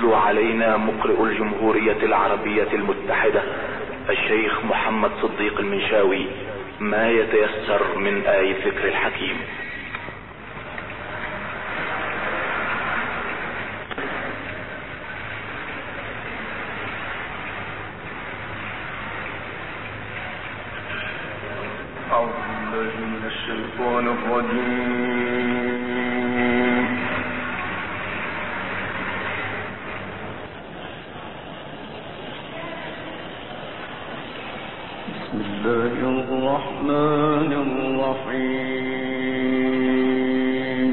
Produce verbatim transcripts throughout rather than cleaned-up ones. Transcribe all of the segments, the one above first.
يتلو علينا مقرئ الجمهورية العربية المتحدة الشيخ محمد صديق المنشاوي ما يتيسر من آي الذكر الحكيم. أعوذ بالله من الشيطان الرجيم. بسم الله الرحمن الرحيم.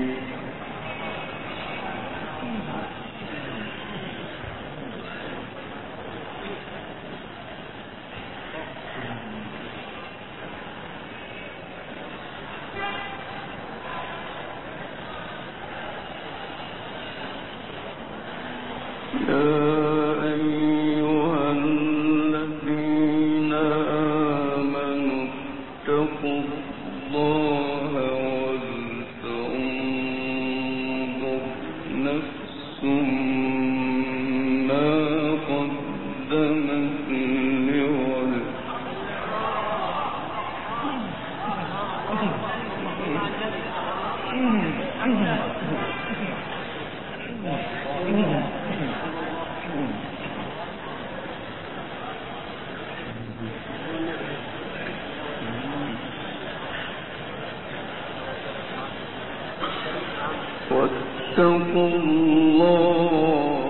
واتقوا الله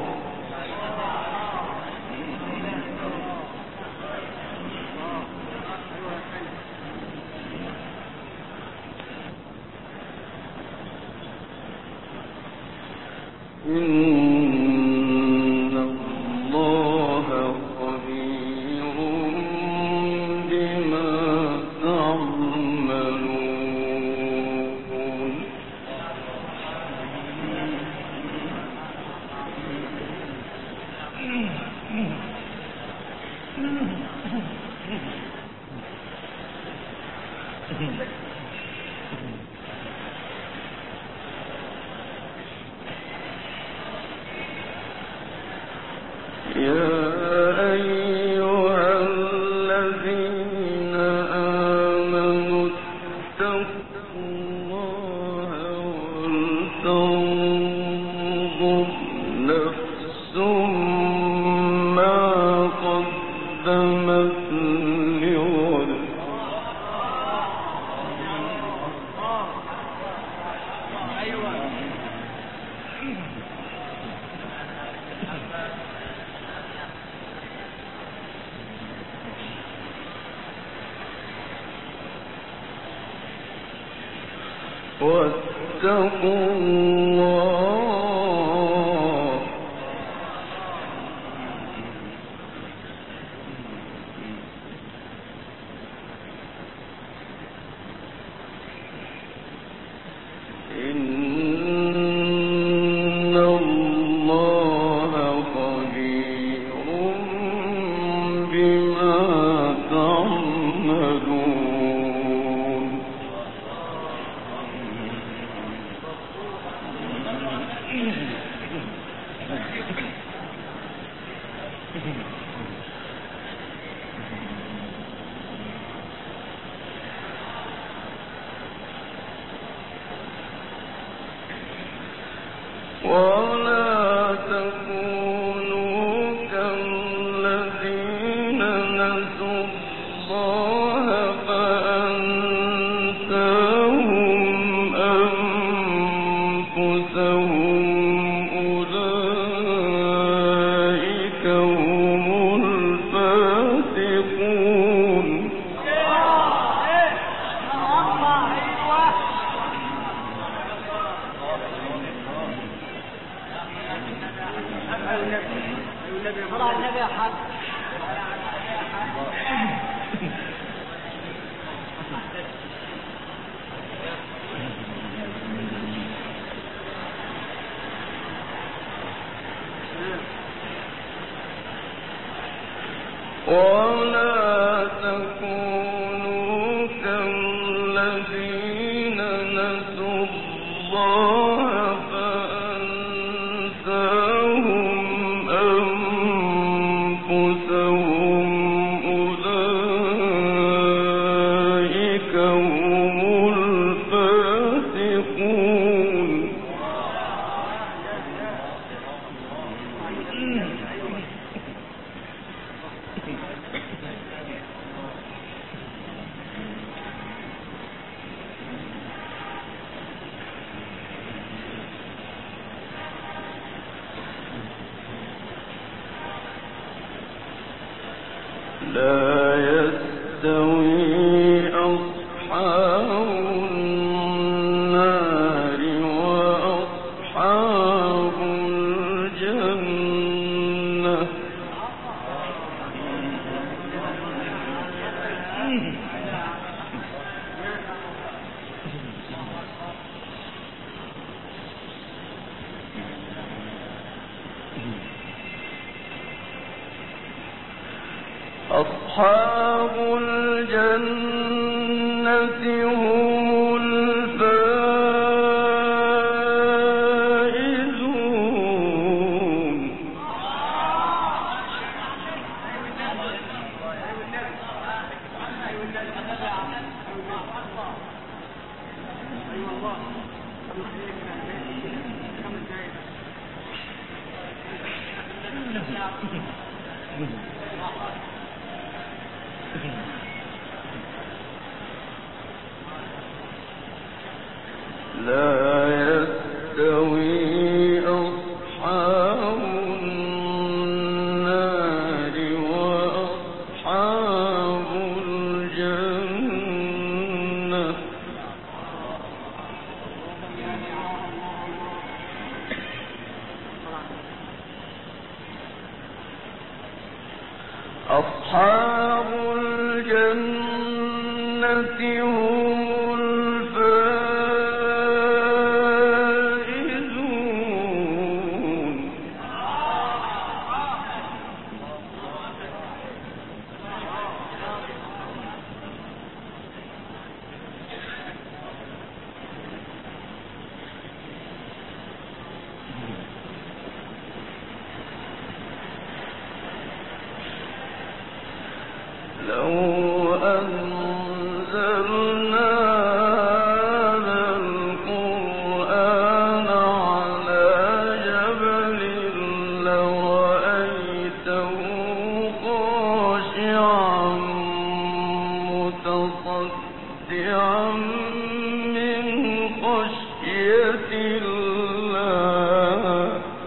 إن الله خبير بما تعملون. يا أيها الذين آمنوا اتقوا الله ولتنظر نفس ما قدمت لغد. واتقوا الله إن الله خبير بما تعملون. ولا تكونوا كالذين نسوا الله فأنساهم أنفسهم أولئك هم الفاسقون. ولا تكونوا كالذين نسوا الله فأنساهم أصحاب الجنة هم الفائزون. لا يستوي أصحاب النار وأصحاب الجنة. أصحاب الجنة هم الفائزون. لو أنزلنا هذا القرآن على جبل لرأيته خاشعا متصدعا من خشية الله.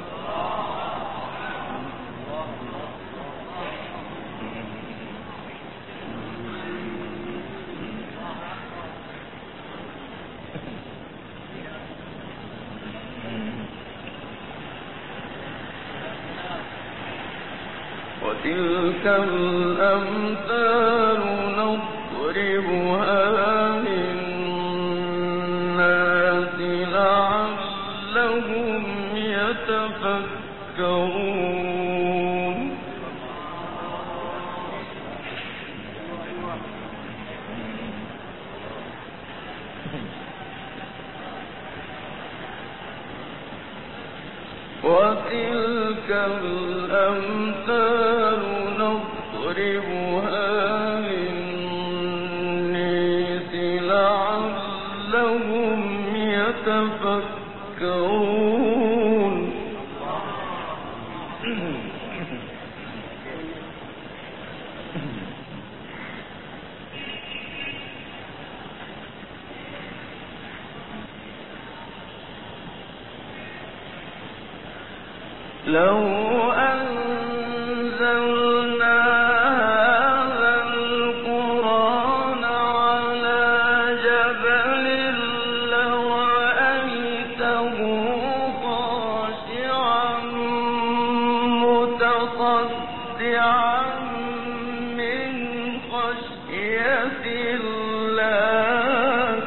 وتلك الأمثال نضربها للناس لعلهم يتفكرون. وتلك الأمثال نضربها للناس لعلهم يتفكرون. لو أنزلنا هذا القرآن على جبل لرأيته خاشعا متصدعا من خشية الله.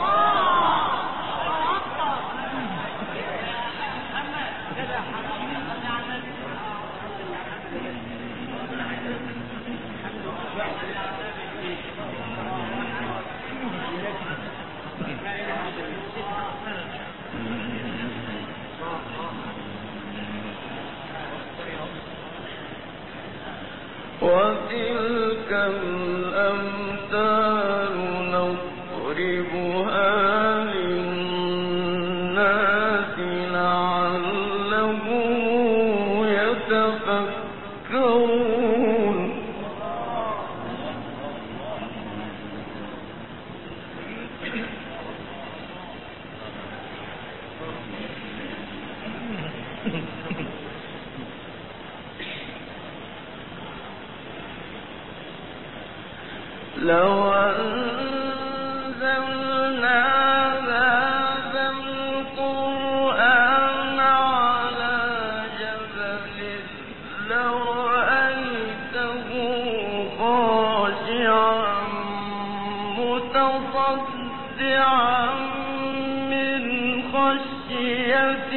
وتلك الأمثال نضربها للناس لعلهم يتفكرون. لو أنزلنا هذا القرآن على جبل لرأيته خاشعا متصدعا من خشية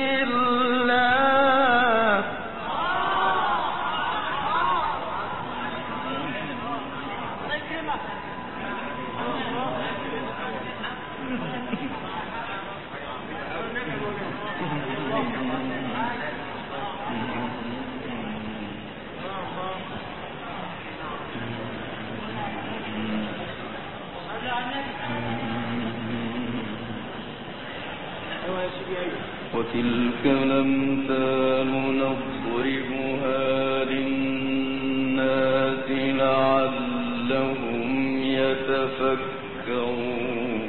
الله. وتلك الأمثال نضربها للناس لعلهم يتفكرون.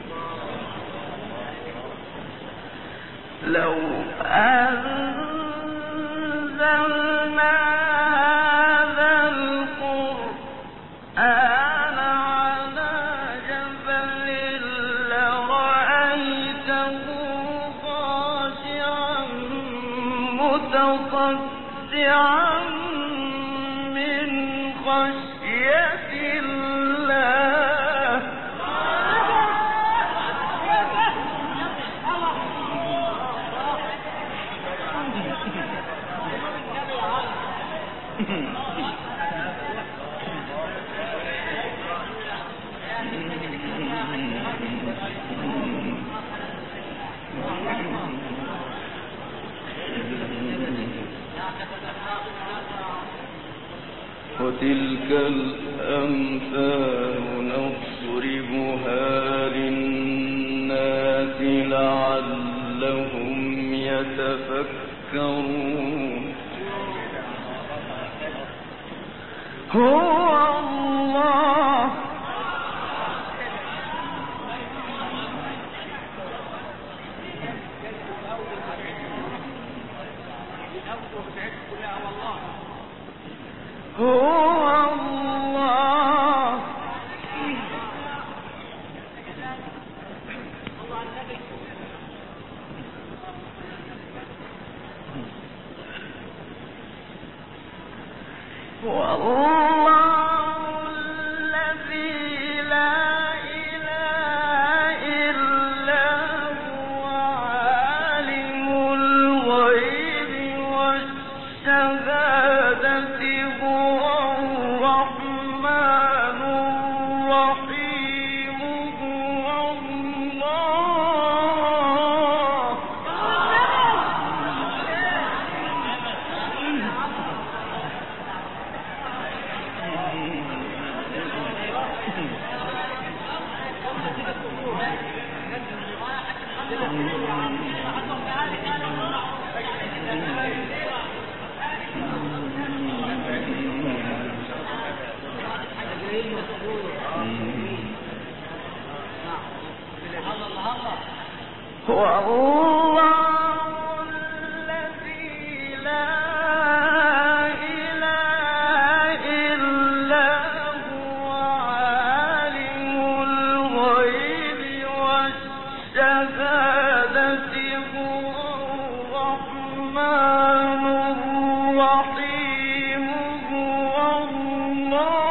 لو أنزلنا هذا القرآن على جبل لرأيته خاشعا متصدعا من خشية الله. وتلك الأمثال نضربها للناس لعلهم يتفكرون. هو الله هو الله والله الذي لا إله إلا هو عالم الغيب والشهادة هو الرحمن الرحيم هو الله. هو الله الذي لا إله إلا هو عالم الغيب والشهادة هو الرحمن الرحيم هو الله.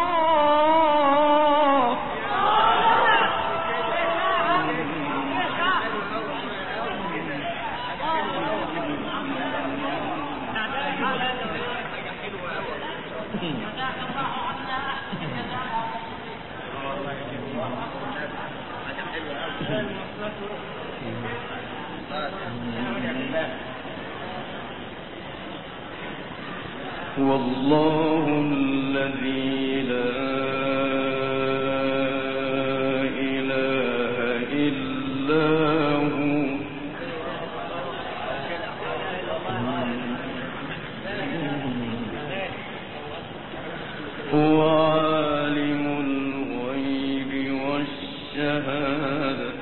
والله الذي لا إله إلا هو هو عالم الغيب والشهادة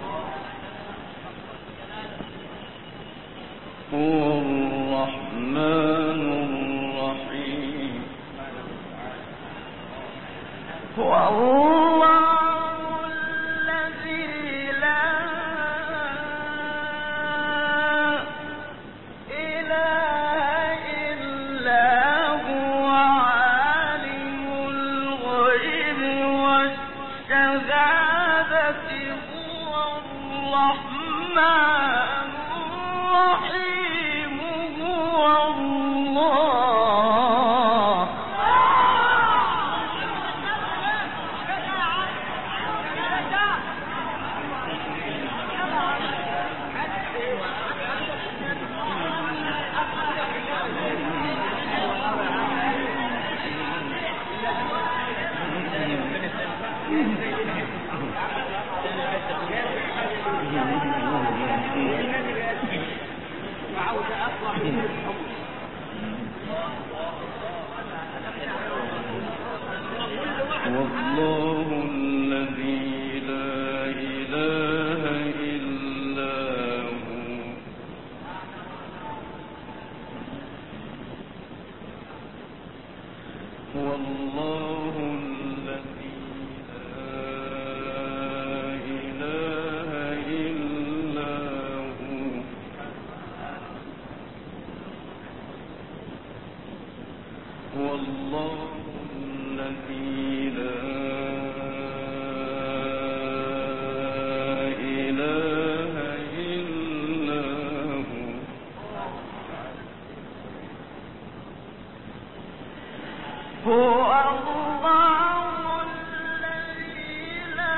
هو الرحمن الرحيم. هو هو الله الذي لا إله إلا هو هو الله الذي لا إله إلا هو هو الله الذي لا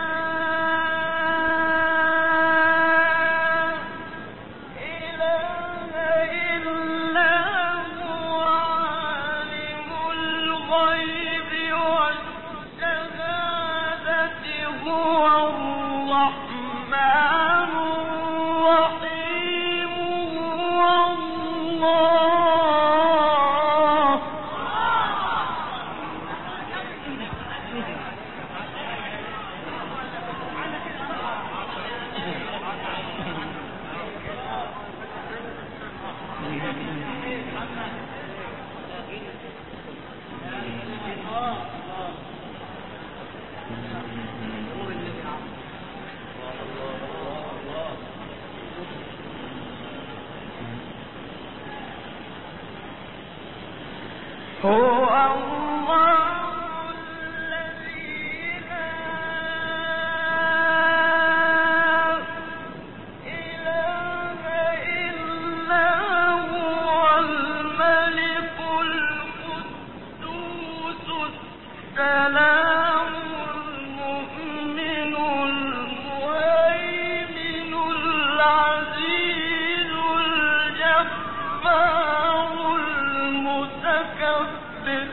إله إلا هو عالم الغيب والشهادة هو الرحمن الرحيم هو الله هو الله الذي لا إله إلا هو الملك القدوس السلام المؤمن المهيمن العزيز الجبار المتكبر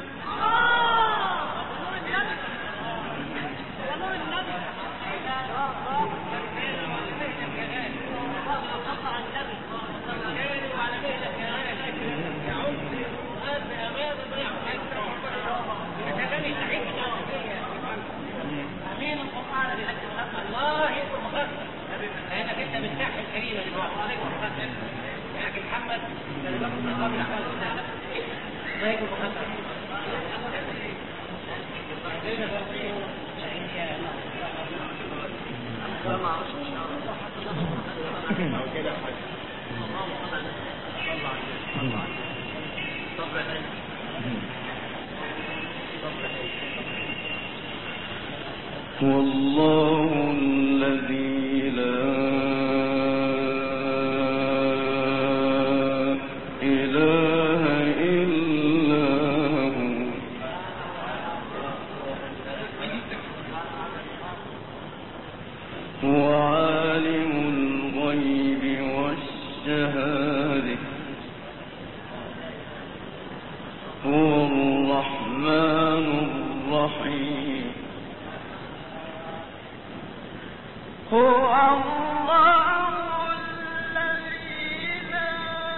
هو الله الذي لا إله إلا هو هو عالم الغيب والشهادة هو الرحمن الرحيم هو الله الذي لا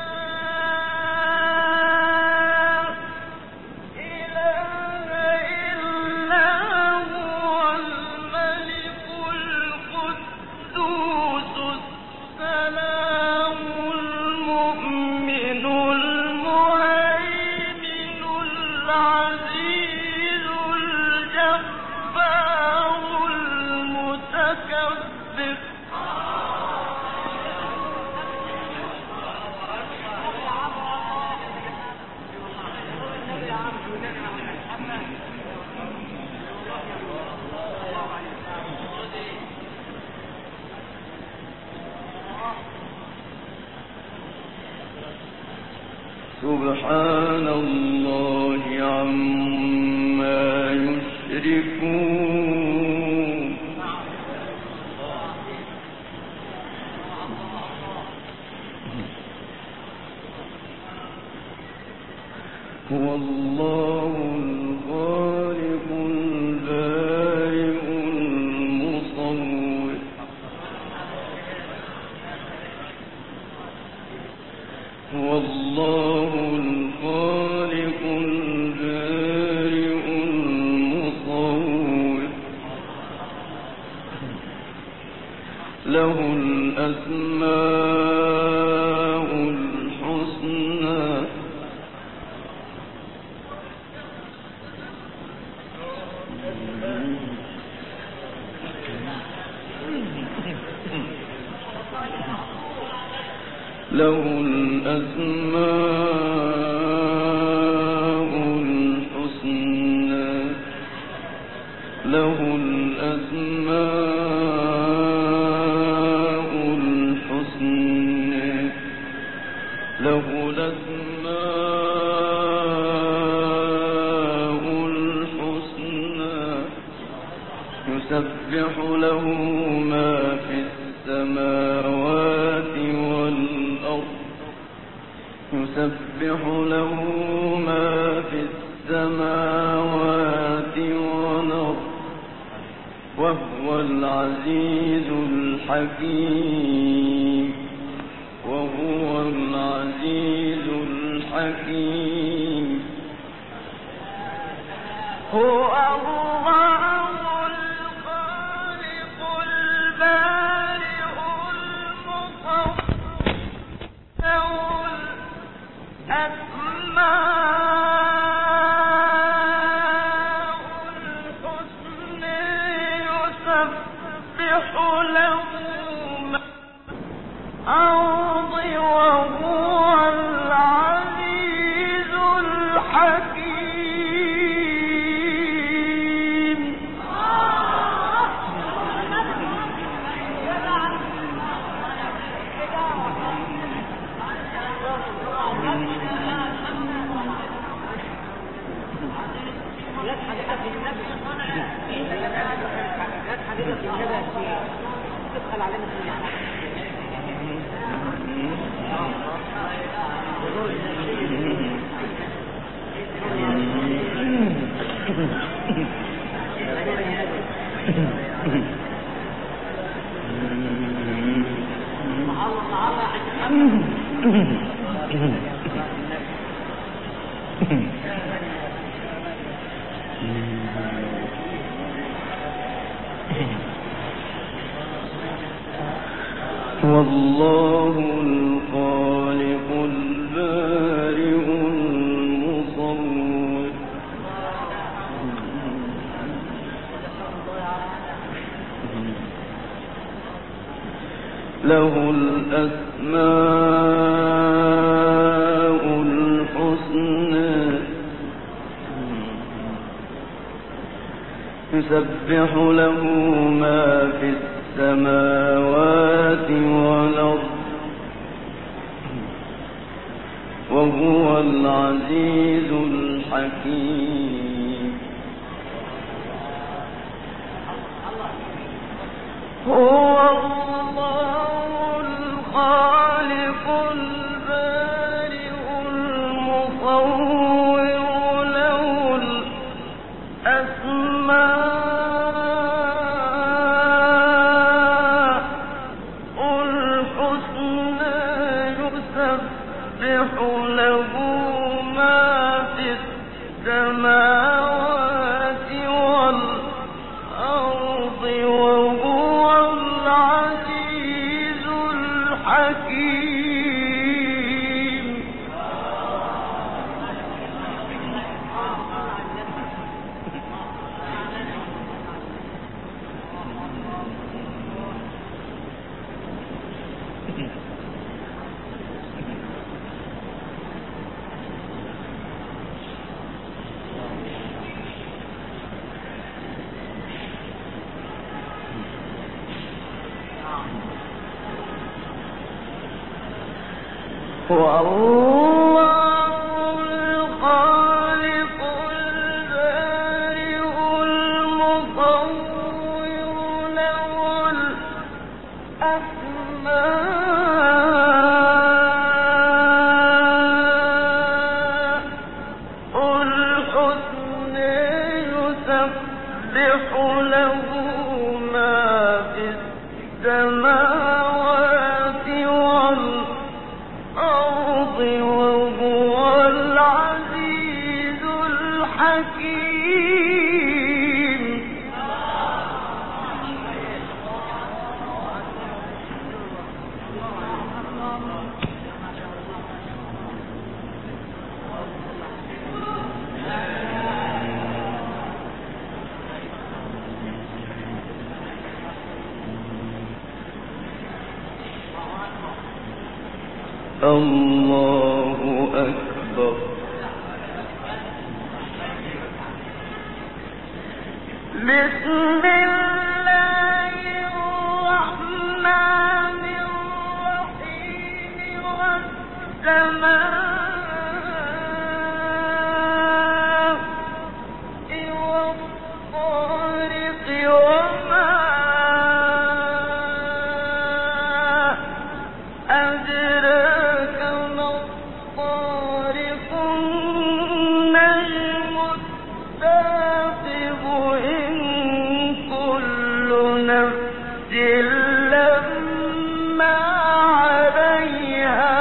إله إلا هو الملك القدوس السلام المؤمن المهيمن العزيز الجبار المتكبر سبحان الله عما يشركون هو الله الخالق البارئ المصور هو الله الخالق البارئ المصور له الأسماء الحسنى له الأسماء الحسنى له الأسماء الحسنى له الأسماء الحسنى يسبح له ما في السماوات والأرض يسبح له ما في السماوات والأرض وهو العزيز الحكيم وهو العزيز الحكيم هو الله الخالق البارئ المصور له الأسماء الحسنى يسبح له ما في الأرض وهو العزيز الحكيم والله الخالق البارئ المصور له الأسماء الحسنى يسبح له ما في السماوات والأرض وهو العزيز الحكيم هو الله الخالق البارئ المصور له الأسماء الحسنى يسبح له ما في السماوات والأرض وهو العزيز الحكيم هو الله الخالق البارئ المصور له الأسماء الحسنى يسبح له ما في السماوات والأرض الله أكبر. بسم الله الرحمن الرحيم والسماء والطارق وما أدراك ما الطارق النجم الثاقب إن كل نفس لما عليها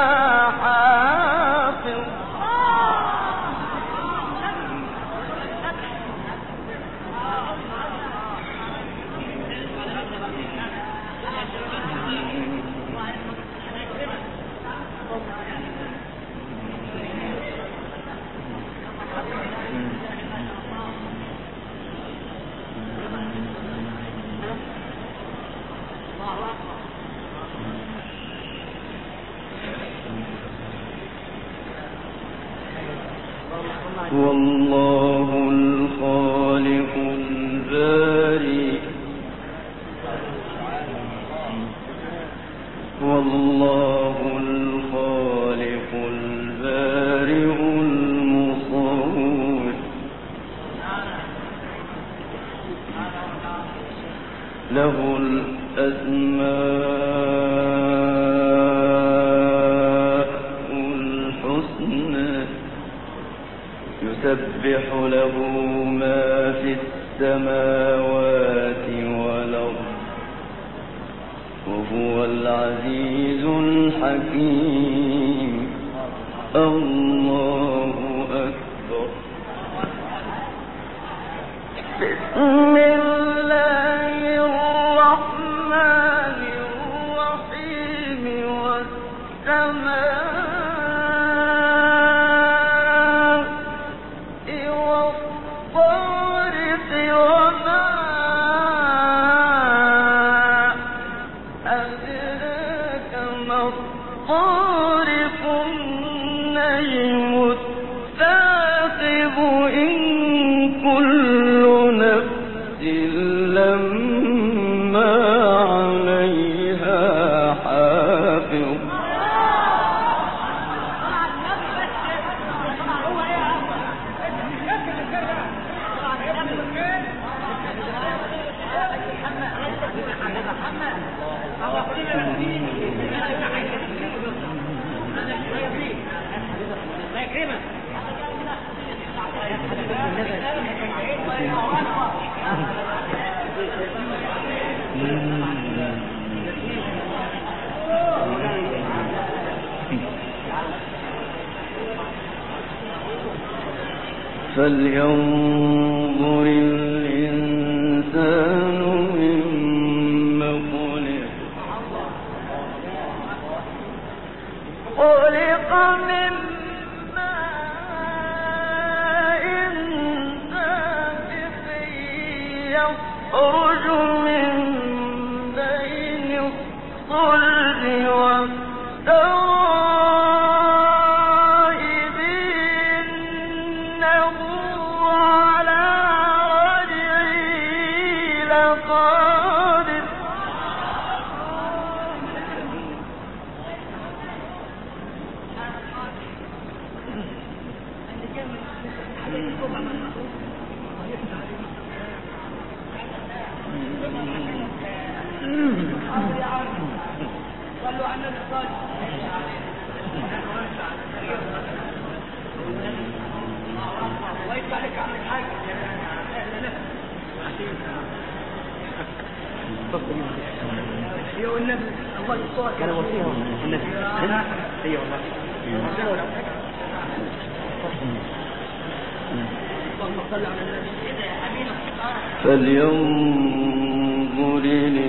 حافظ. والله الخالق البارئ والله الخالق البارئ المصور له الأسماء الحسنى يسبح له ما في السماوات والأرض وهو العزيز الحكيم. الله أكبر. بسم الله الرحمن الرحيم والسماء والطارق وما أدراك ما الطارق النجم الثاقب إن كل نفس لما عليها حافظ. فلينظر الإنسان مما خلق خلق من ماء دافق يخرج من بين الصلب والترائب إنه على رجعه لقادر. صلوا على النبي الصالح. الله يفتح عليك عم الحاج. ايوه النبي الله يصور كان وصيهم النبي. ايوه والله. فلينظر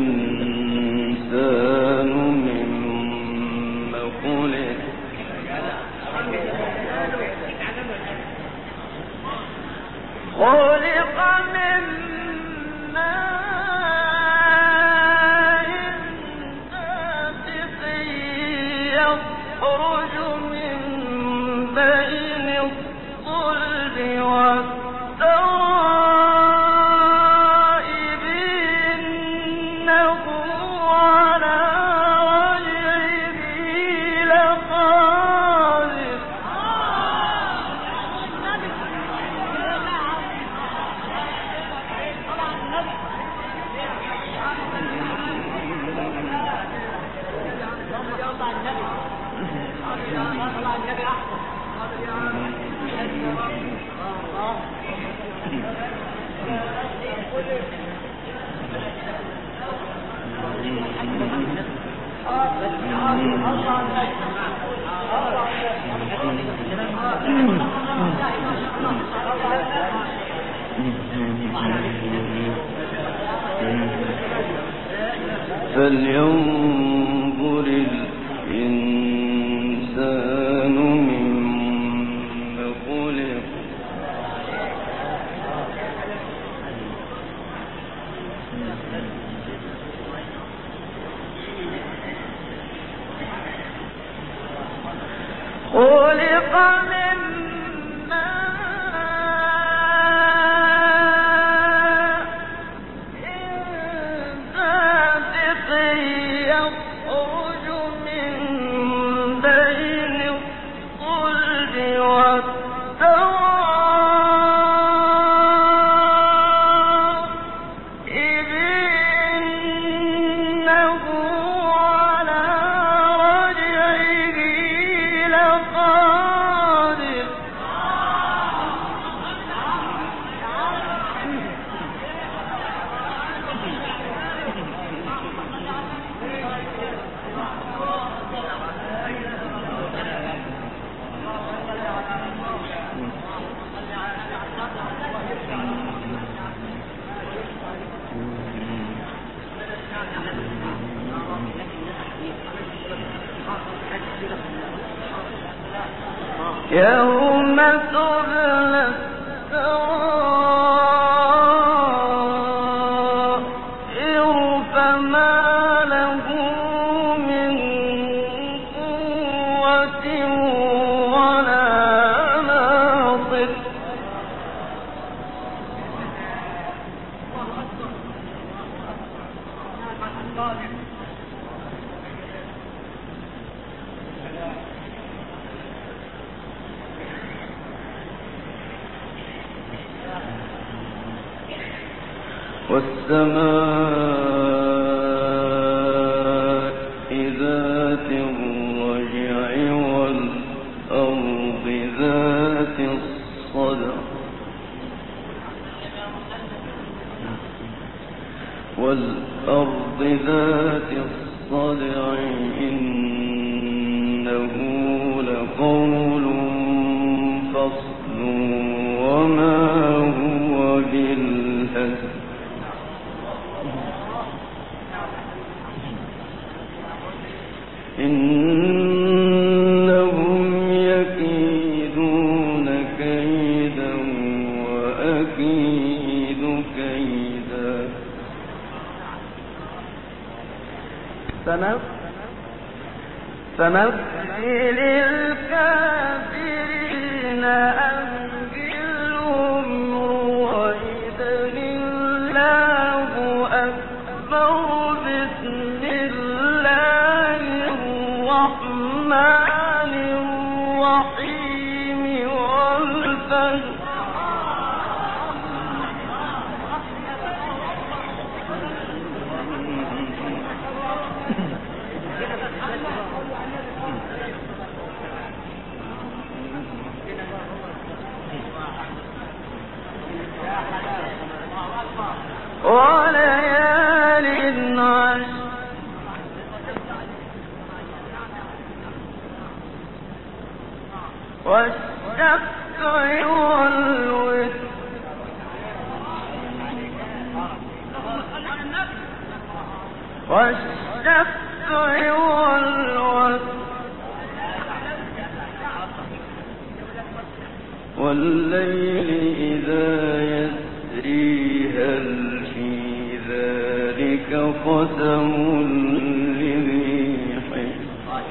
الإنسان مما خلق خلق من ماء دافق يخرج فلينظر الإنسان مما خلق خلق من يوم تبلى السرائر فما له من قوة ولا ناصر والسماء ذات الرجع والأرض ذات الصدع والأرض ذات الصدع إنه لقول فصل وما هو بالهزل إنهم يكيدون كيدا وأكيد كيدا فمثل الكافرين أمهلهم رويدا الله أكبر بسم الله الرحمن الرحيم والفجر وليال عشر والشفع والوتر والشفع والوتر والليل إذا يسري هل في ذلك قسم لذي حجر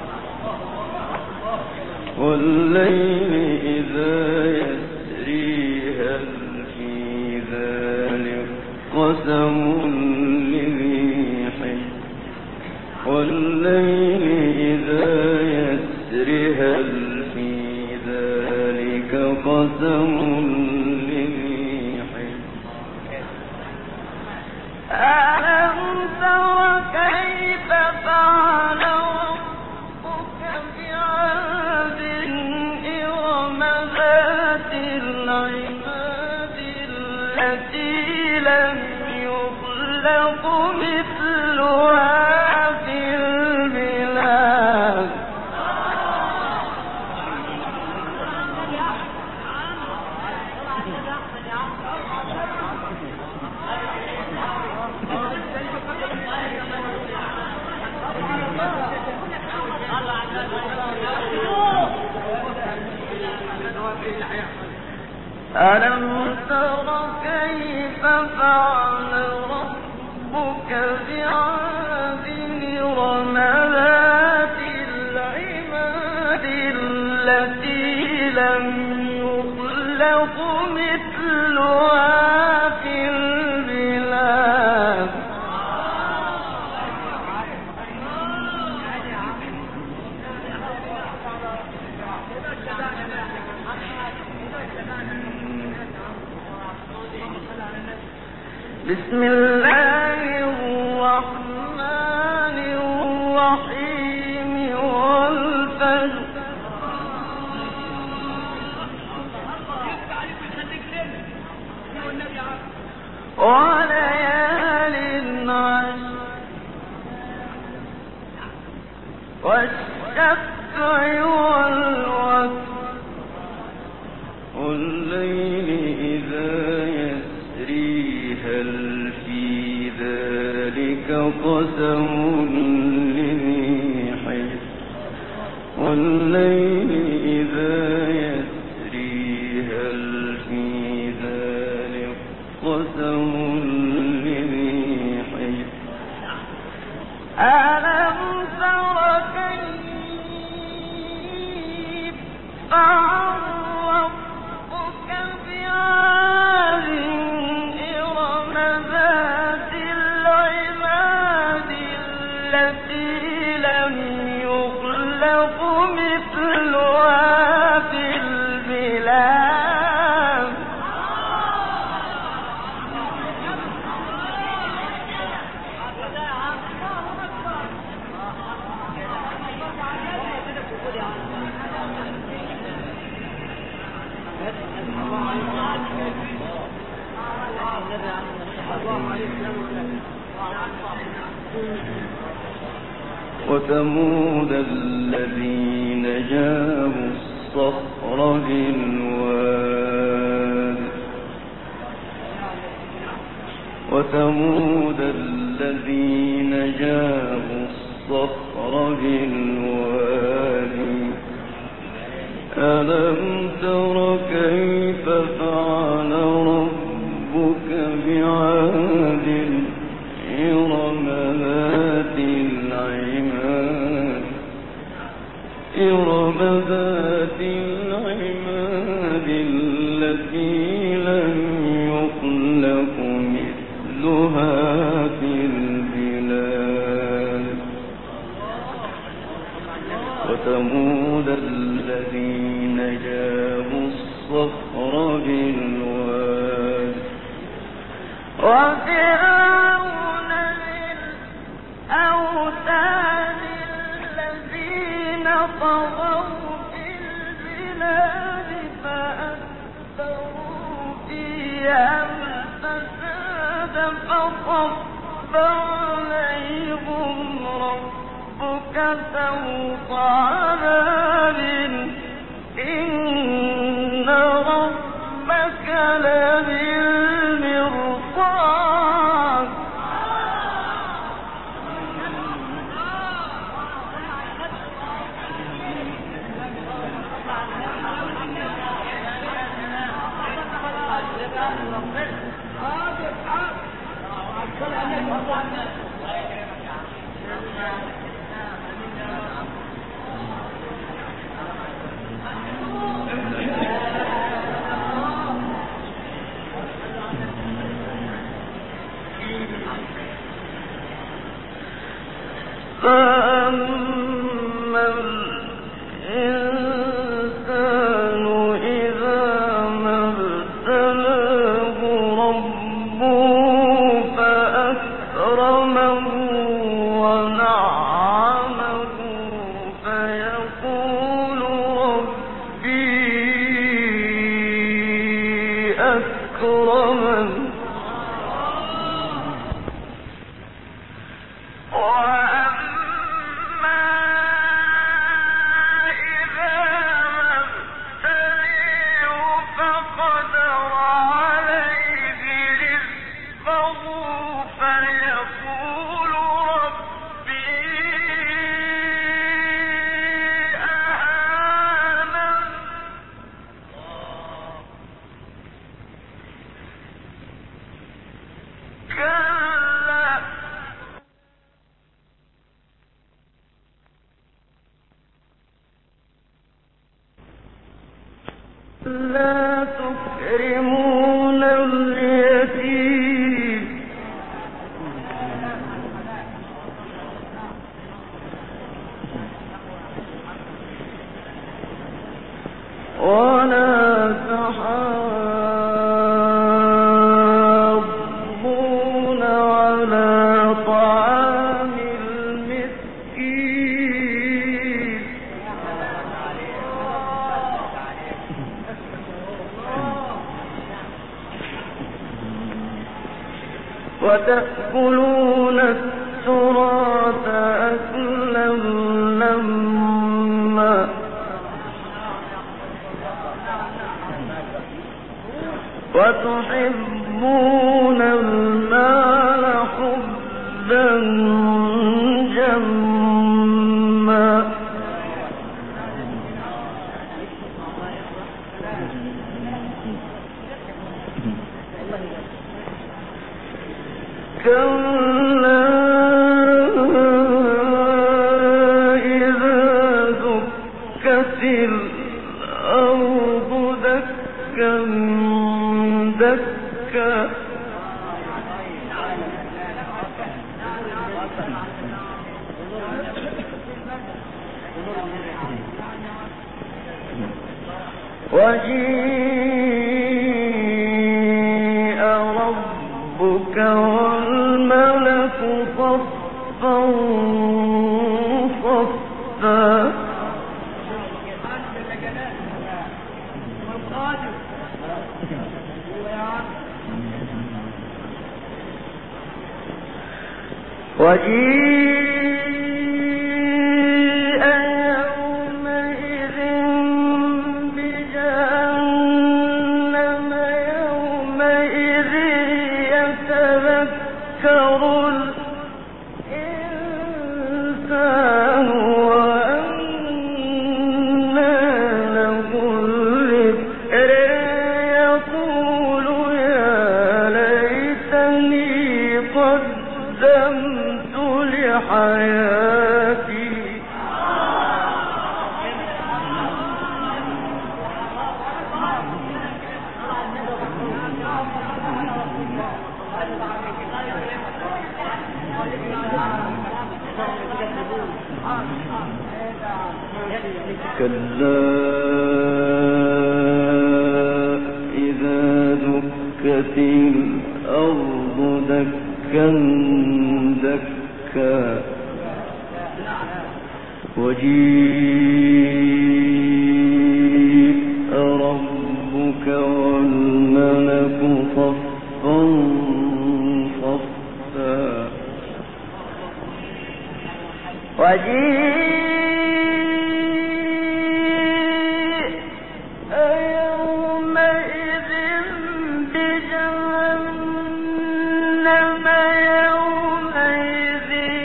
والليل إذا يسري هل في ذلك قسم لذي حجر والليل إذا يسري هل في ذلك قسم لذي حجر ألم تر كيف فعل ربك بعاد إرم ذات ألم تر كيف فعل ربك بعاد إرم ذات العماد التي لم يخلق مثلها في البلاد بسم الله الرحمن الرحيم والفجر وليال عشر والشفع والوتر والليل إذا يسري هل في ذلك قسم لذي حجر والليل إذا يسري هل في ذلك قسم لذي حجر ألم تر كيف فعل ربك بعاد إرم ذات العماد التي لم يخلق مثلها في البلاد وثمود الذين جابوا الصخر بالواد وثمود الذين جابوا الصخر بالواد ألم تر كيف فعل ربك بعاد إرم ذات العماد إرم ذات العماد التي لم يخلق مثلها في البلاد وثمود الذين جابوا الصخر بالواد وفرعون ذي الأوتاد الذين طغوا في البلاد فأكثروا فيها الفساد فصب عليهم ربك سوط عذاب إن ربك لبالمرصاد فأما الإنسان إذا ما ابتلاه ربه فأكرمه ونعمه فيقول ربي أكرمن لا تكرمون اليتيم ولا تحاضون على طعام المسكين وتأكلون التراث أكلا لما وتحبون المال حبا جما كلا إذا دكت الأرض دكا دكا وجيء ربك والملك صفا صفا وجيء يومئذ بجهنم يومئذ يتذكر الإنسان وأنى له الذكر يقول يا ليتني قدمت لحياتي كلا إذا دكت الأرض دكا دكا وجيء ربك والملك صفا صفا وجيء يومئذ بجهنم يومئذ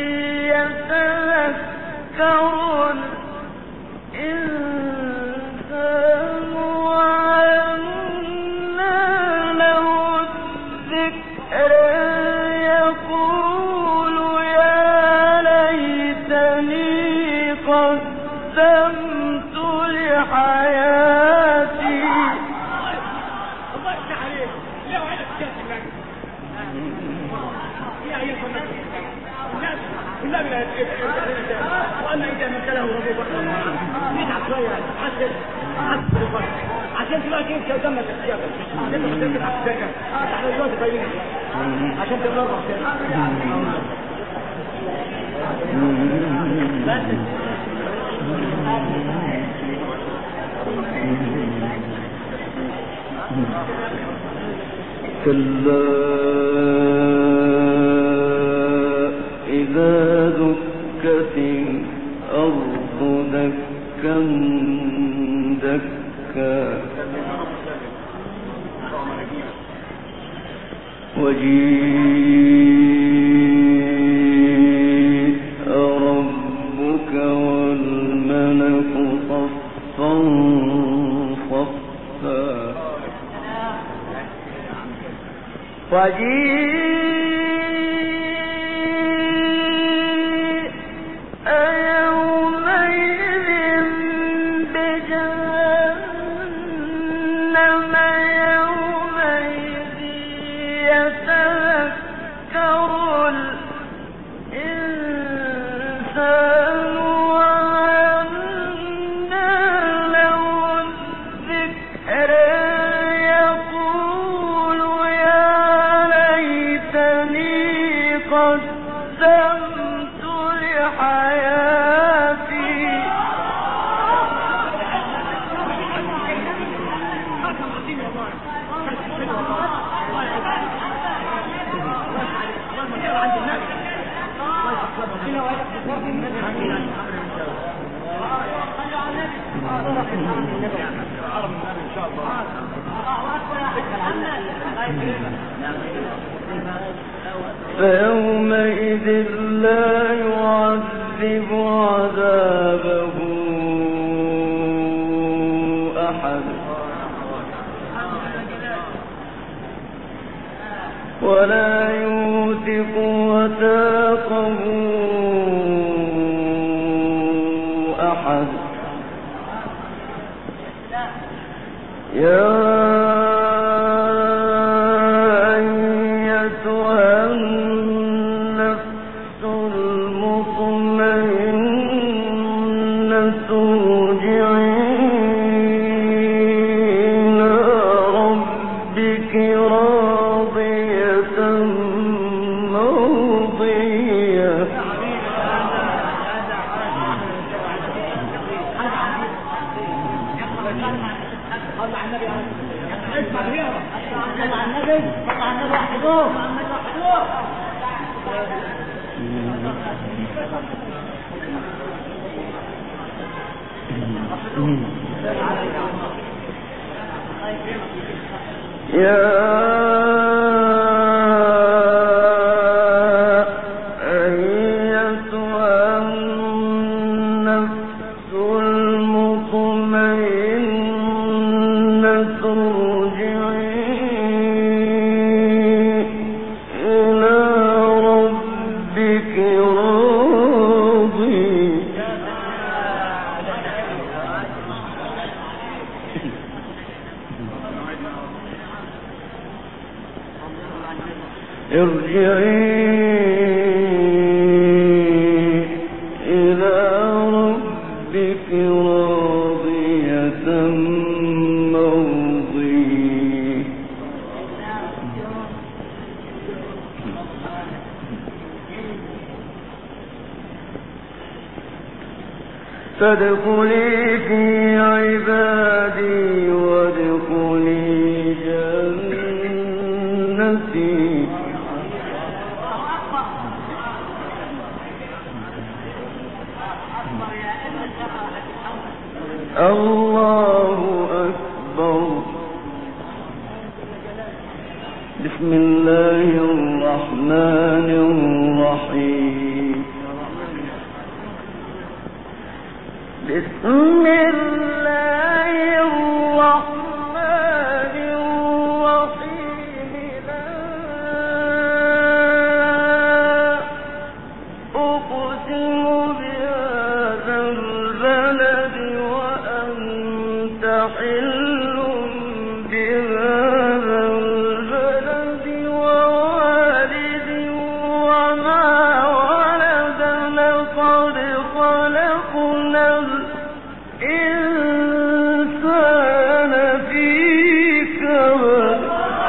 يتذكر الإنسان وأنى له الذكر يقول يا ليتني قدمت لحياتي الله يفتح عليك ليه وعدك كاتب يا ايها الناس بالله بالله وانا اذا من كلام ربوبه نتعب شويه حسن عشان دلوقتي انت قدامك السياق انت بتركب على السكه احنا دلوقتي باينين عشان تمرر كلا إذا دكت الأرض دكا دكا وجيء ربك والملك صفا صفا وجيء فيومئذ لا يعذب عذابه أحد ولا يوثق وثاقه أحد. يا ارجعي إلى ربك راضية مرضية. فادخلي في عبادي وادخلي جنتي. الله أكبر. بسم الله الرحمن الرحيم. بسم الله الرحمن الرحيم. لا أقسم بهذا البلد وأنت حل بهذا البلد ووالد وما ولد. لقد خلقنا الإنسان في كبد.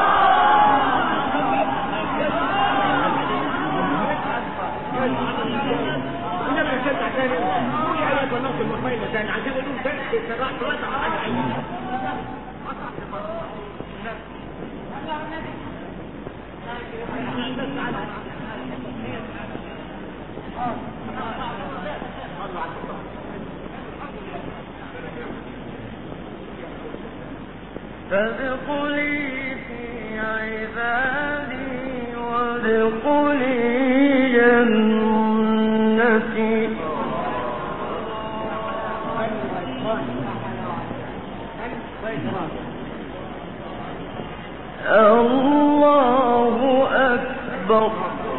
فادخلي في عبادي وادخلي جنتي. الله أكبر.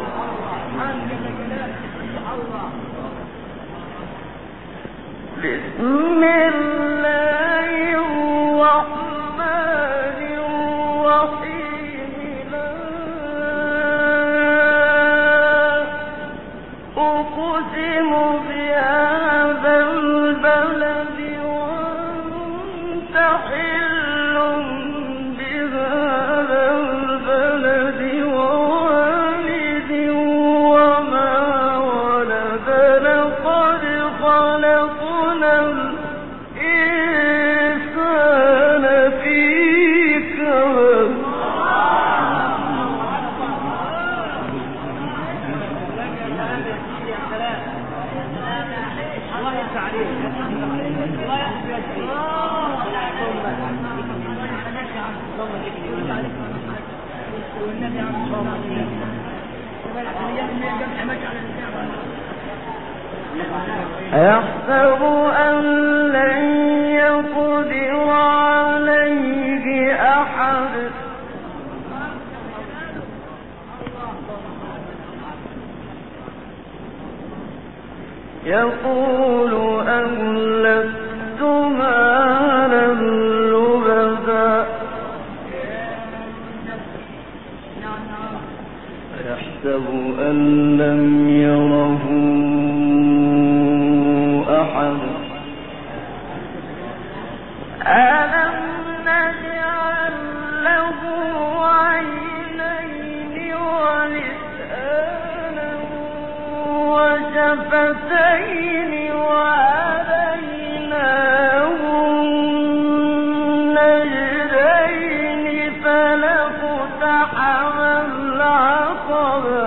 بسم الله الرحمن الرحيم. لا أقسم بهذا البلد وأنت حل بهذا البلد ووالد يحسب أن لن يقدر عليه أحد يقول أهلكت مالا لبدا يحسب أن لم يره أحد ألم نجعل له عينين ولسانا وشفتين وهديناه النجدين فلاقتحم العقبة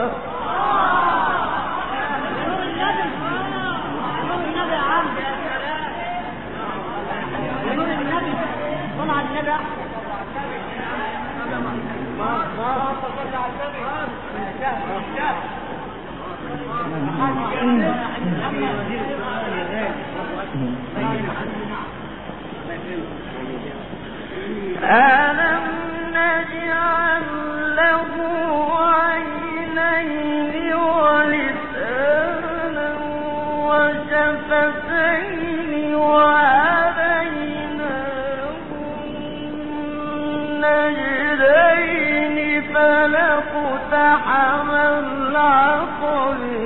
ألم نجعل له عينين ولسانا وشفتين وهديناه النجدين فلاقتحم العقبة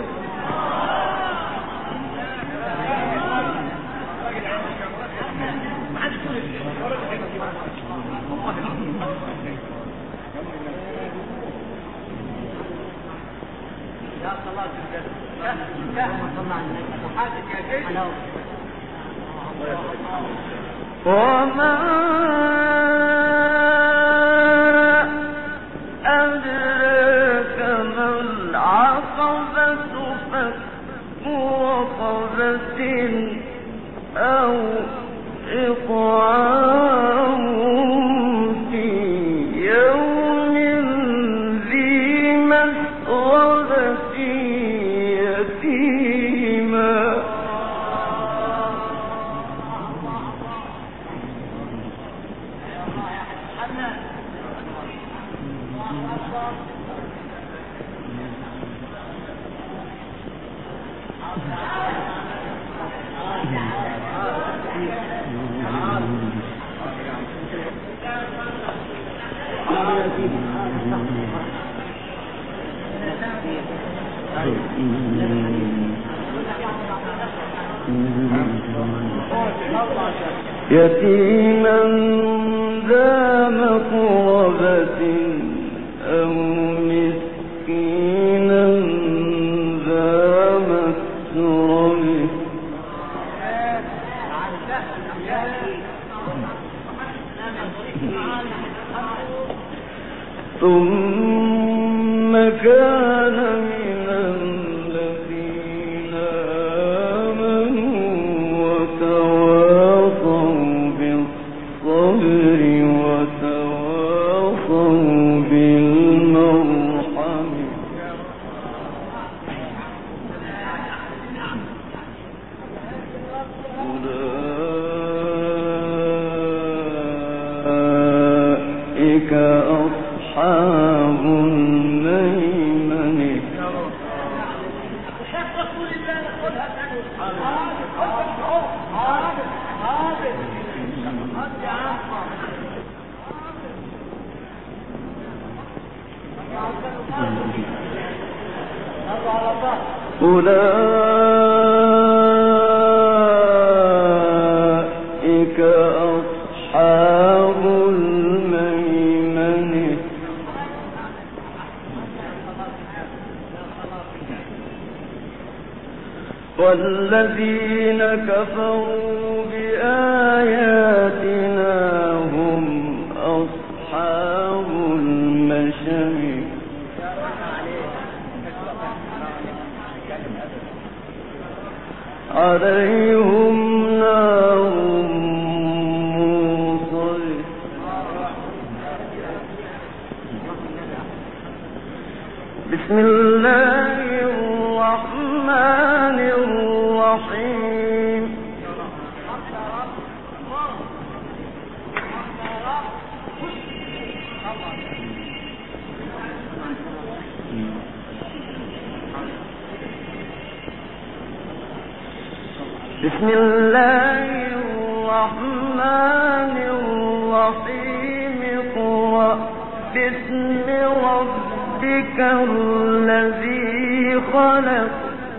وما أدراك ما العقبة فك رقبة أو إطعام في يوم ذي مسغبة يتيما يتيما ذا مقربة أو مسكينا ذا مسربة ثم كان من الذين آمنوا وتواصوا بالصبر وتواصوا بالمرحم أولئك أصحاب الميمنة أولئك أصحاب الميمنة والذين كفروا بآياتنا هم أصحاب المشأمة عليهم نار موصد بسم الله الرحمن الرحيم بسم الله الرحمن الرحيم اقرأ باسم ربك الذي خلق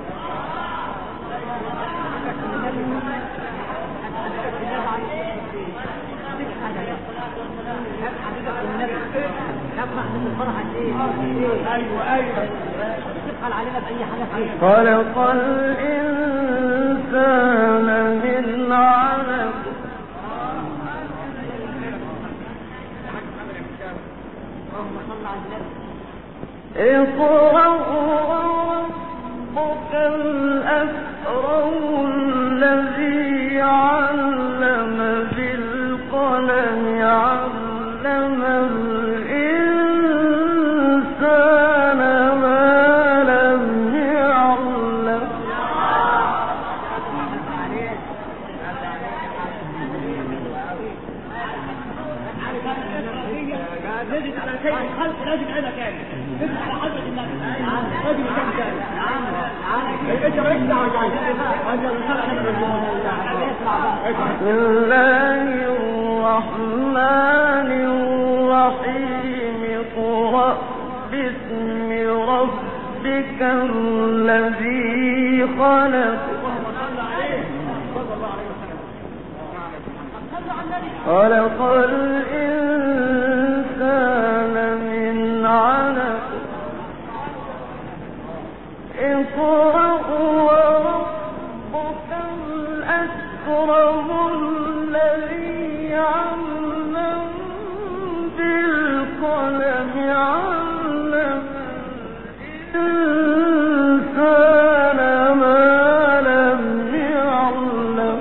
خلق الإنسان من علق اقرأ وربك الأكرم الذي علم بالقلم علم الإنسان ما لم يعلم نجد على شيء الخلق لازم عينك كامل نجد على حضرة النبي لازم يكون كامل انت ما يسمع بسم الله الرحمن الرحيم اقرأ باسم ربك الذي خلق خلق الإنسان من علق اقرأ وربك الأكرم الذي علم بالقلم علم الإنسان ما لم يعلم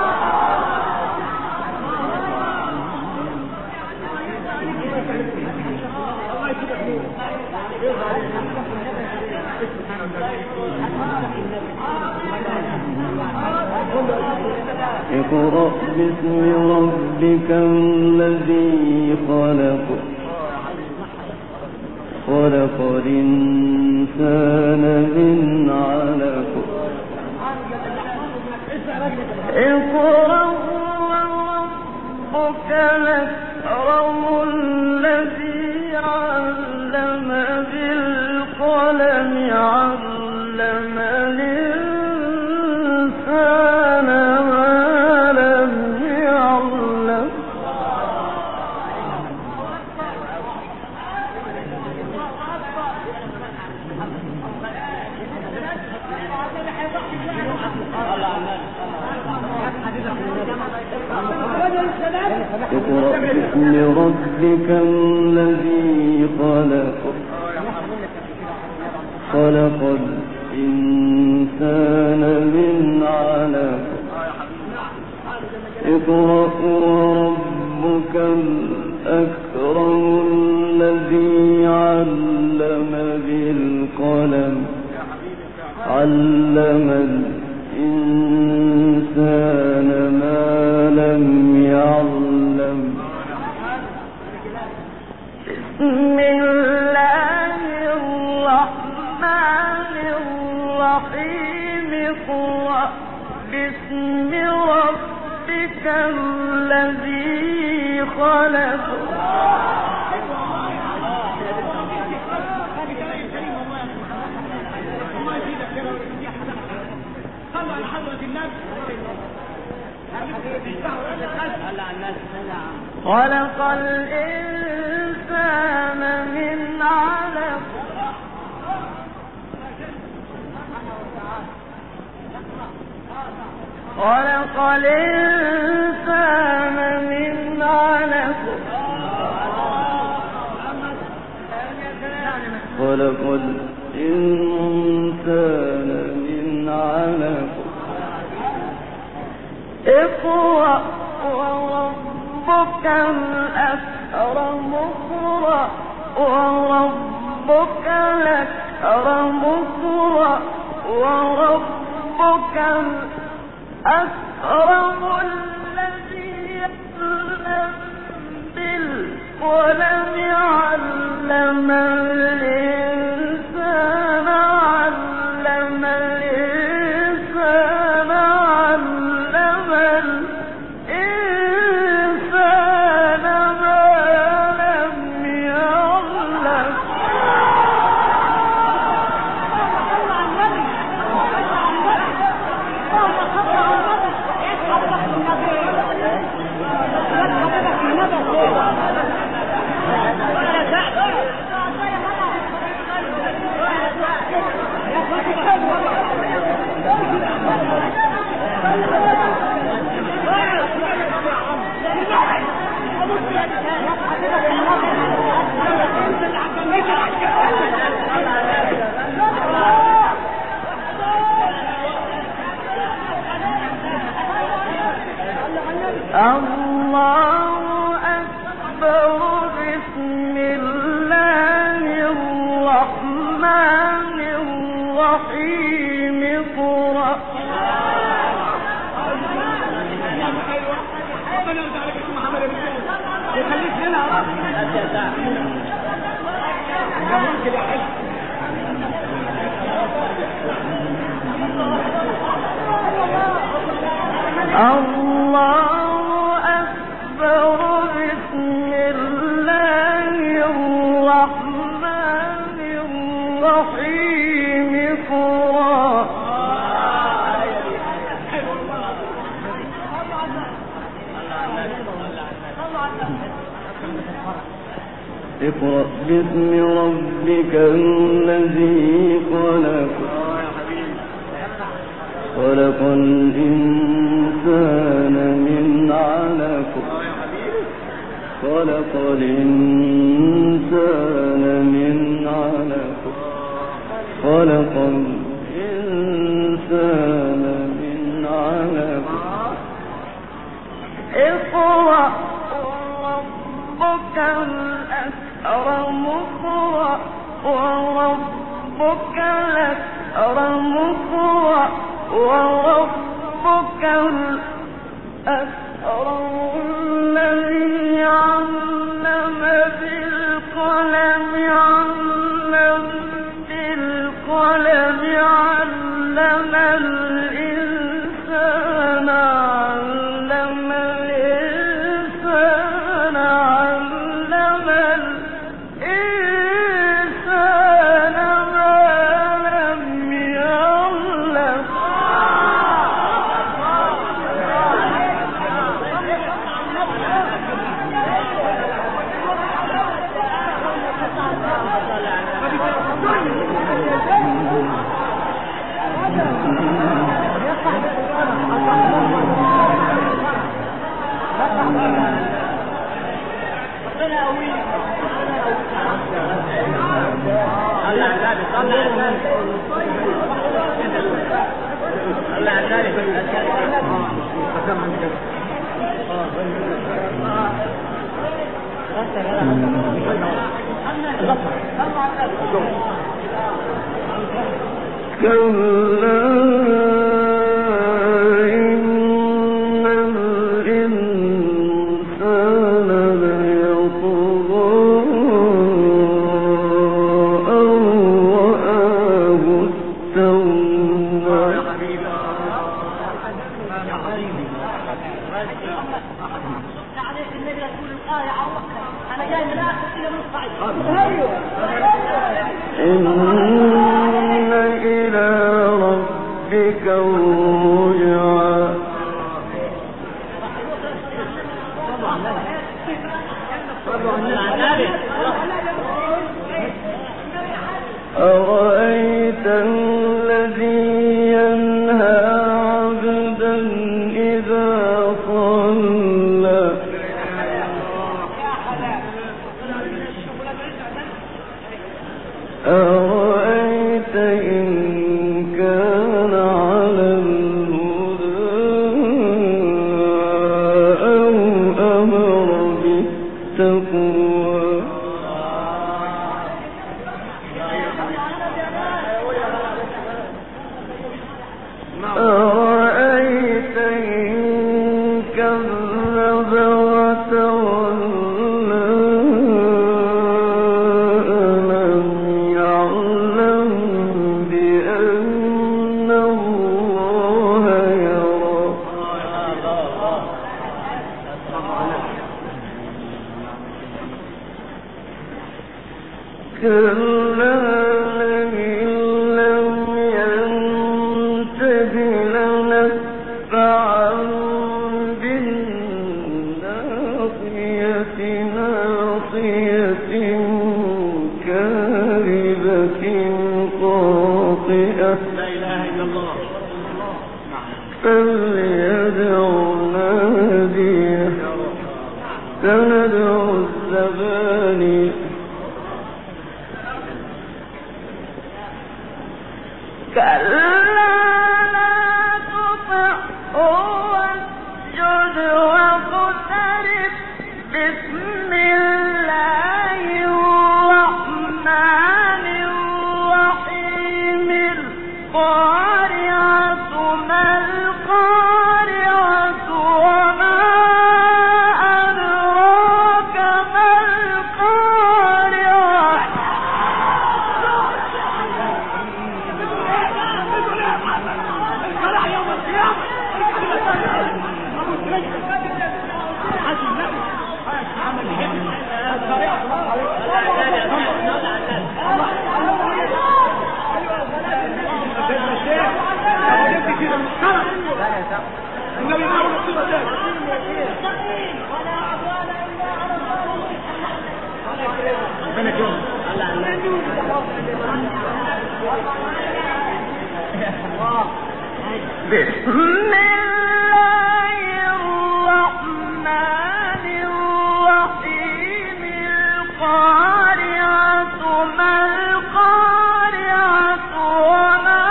اقرأ باسم ربك الذي خلق خلق الإنسان من علق اقرأ وربك الأكرم الذي علم بالقلم علم الإنسان ما لم يعلم اقرأ باسم ربك الذي خلق خلق الإنسان من علق اقرأ وربك الأكرم الذي علم بالقلم علم الإنسان ما لم يعلم بسم الله الرحمن الرحيم اقرأ باسم ربك الذي خلق خلق الإنسان من علق خلق الإنسان من علق خلق الإنسان من علق اقرأ وربك الأكرم اقرأ وربك وربك الأكرم اقرأ وربك الأكرم الذي علم بالقلم علم الإنسان علم الإنسان علم الإنسان ما لم يعلم. الله أكبر. بسم الله الرحمن الرحيم اقرأ. الله أكبر. بسم الله الرحمن الرحيم اقرأ. اقرأ باسم ربك الذي خلق خلق الإنسان من علق خلق الإنسان من علق خلق الإنسان من علق. اقرأ وربك الأكرم اقرأ وربك الأكرم اقرأ وربك الأكرم الذي علم بالقلم علم بالقلم علم الإنسان علم الإنسان علم الإنسان ما لم يعلم. كلا إن الإنسان ليطغى أن رآه استغنى. إن إلى ربك الرجعى. أرأيت الذي ينهى عبدا إذا صلى. أرأيت إن كان على الهدى أو أمر بالتقوى. كلا لئن لم ينته لنسفعا بالناصية ناصية كاذبة خاطئة لا إله إلا الله. فليدع ناديه سندع الزباني كلا لا تطعه واسجد واقترب بسم الله الرحمن الرحيم القارعة ما القارعة وما أدراك ما القارعة الفرح يوم القيامة. أبو سريج حسن النبي عمل الطريقة. النبي ما هو مصيبة ذلك. بسم الله الرحمن الرحيم القارعة ما القارعة وما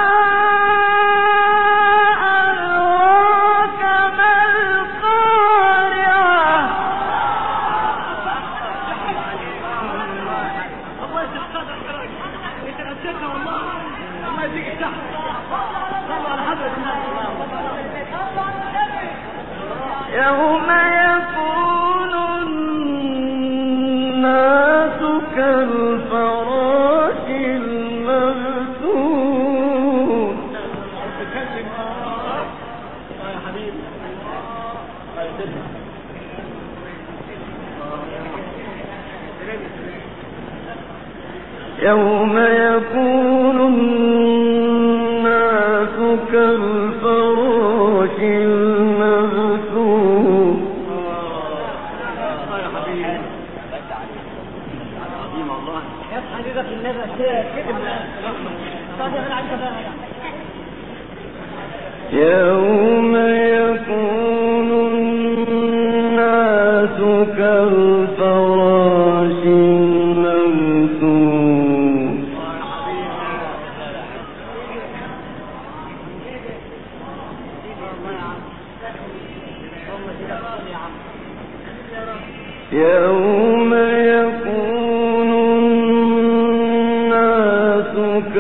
أدراك ما القارعة الله يسعدك صدرك. انت نسيتنا والله. الله يديك الصحة. صلوا على حضرة النبي. يوم يكون الناس كالفراش المبثوث تكلم اه يا حبيبي. اه يا سيدنا. يوم يكون الناس كالفراش المبثوث اه يا حبيبي. عظيم والله. يا حبيبك النبي كده صادق عنك بقى. يوم يكون الناس كالفراش المبثوث يوم يكون الناس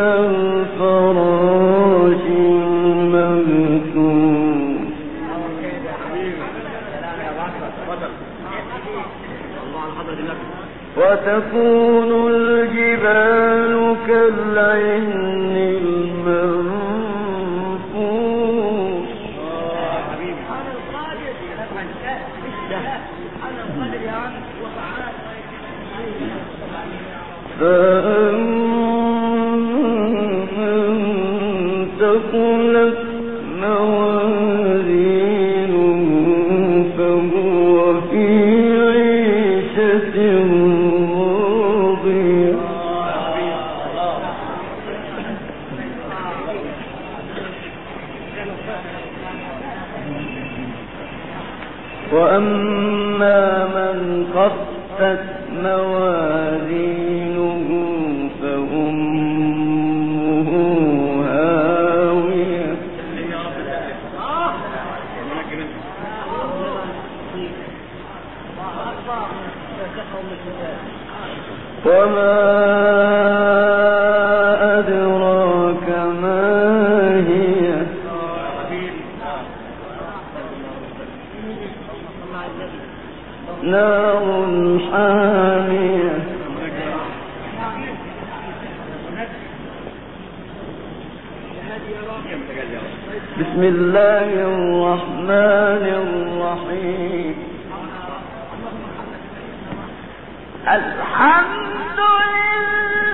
كالفراش المبثوث وتكون الجبال كالعهن المنفوش فمن ثقلت موازينه فهو في عيشة راضية وأما من خفت موازينه فأمه هاوية وما أدراك ما هي نار حامية بسم الله الرحمن الرحيم الحمد لله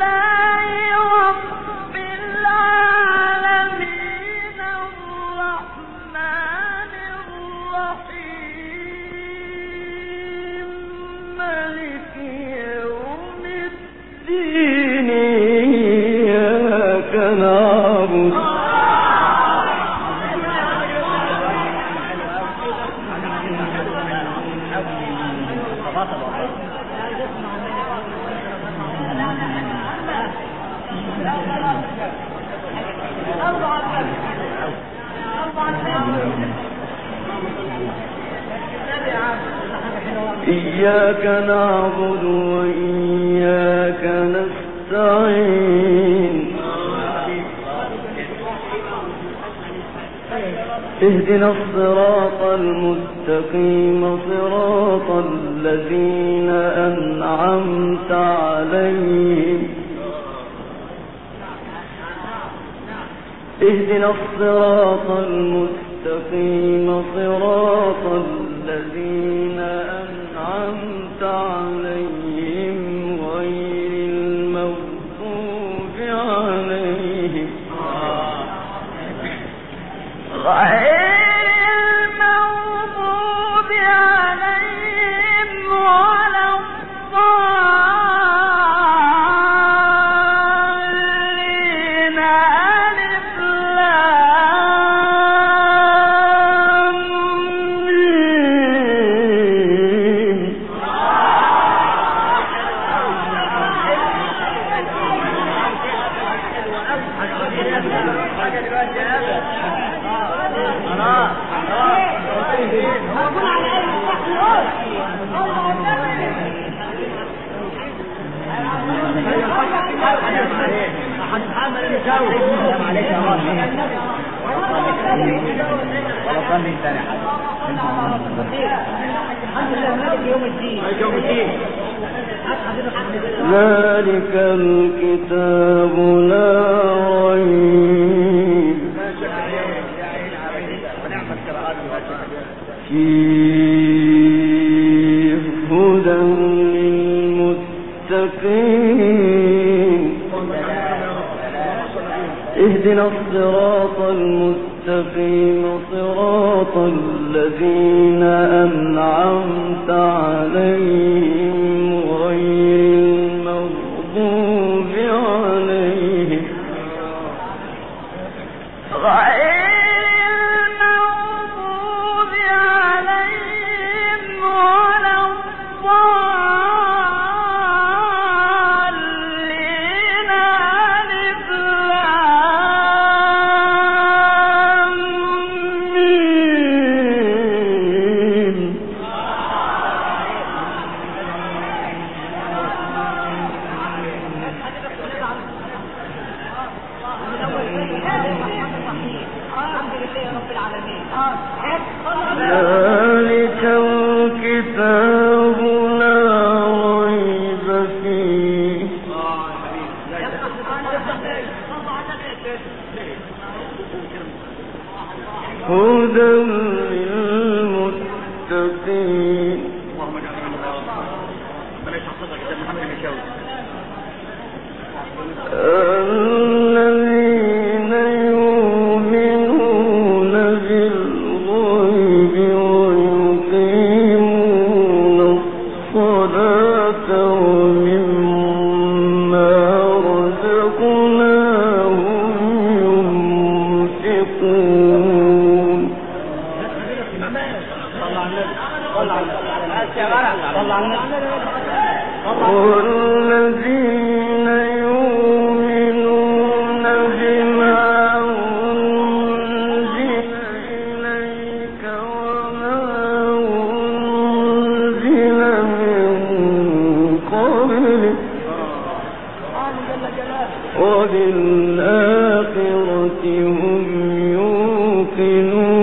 إياك نعبد وإياك نستعين اهدنا الصراط المستقيم صراط الذين أنعمت عليهم اهدنا الصراط المستقيم صراط الذين أنعمت عليهم غير المغضوب عليهم غير المغضوب عليهم ولا الضالين ألف لام ميم ذلك الكتاب لا ريب فيه هدى للمتقين اهدنا الصراط المستقيم صراط الذين أنعمت عليهم غير المغضوب عليهم غير المغضوب عليهم ولا الضالين ألف لام ميم ذلك الكتاب لا ريب فيه هدى للمتقين الذين يؤمنون بالغيب ويقيمون الصلاة ومما رزقناهم ينفقون والذين يؤمنون بما أنزل إليك وما أنزل من قبلك وبالآخرة هم يوقنون